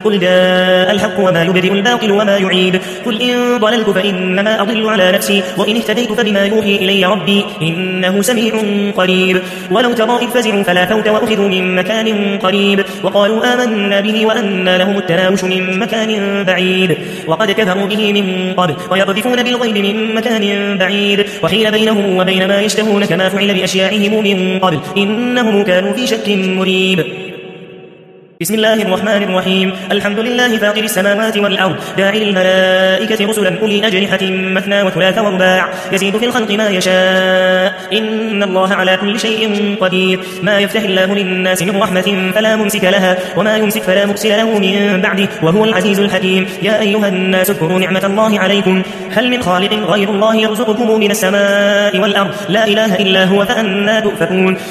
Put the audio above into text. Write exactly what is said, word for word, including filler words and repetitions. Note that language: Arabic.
قل جاء الحق وما يبدئ الباطل وما يعيد قل إن ضللت فإنما أضل على نفسي وإن اهتديت فبما يوحي إلي ربي إنه سميع قريب ولو ترى إذ فزعوا فلا فوت وأخذوا من مكان قريب وقالوا آمنا به وأنى لهم التناوش من مكان بعيد وقد كفروا به من قبل ويقذفون بالغيب من مكان بعيد وحيل بينهم وبين ما يشتهون كما فعل بأشياعهم من قبل إنهم كانوا في شك مريب بسم الله الرحمن الرحيم الحمد لله فاطر السماوات والأرض جاعل الملائكة رسلا أولي أجنحة مثنى وثلاث ورباع يزيد في الخلق ما يشاء إن الله على كل شيء قدير ما يفتح الله للناس من رحمة فلا ممسك لها وما يمسك فلا مرسل له من بعده وهو العزيز الحكيم يا أيها الناس اذكروا نعمة الله عليكم هل من خالق غير الله يرزقكم من السماء والأرض لا إله إلا هو فأنى تؤفكون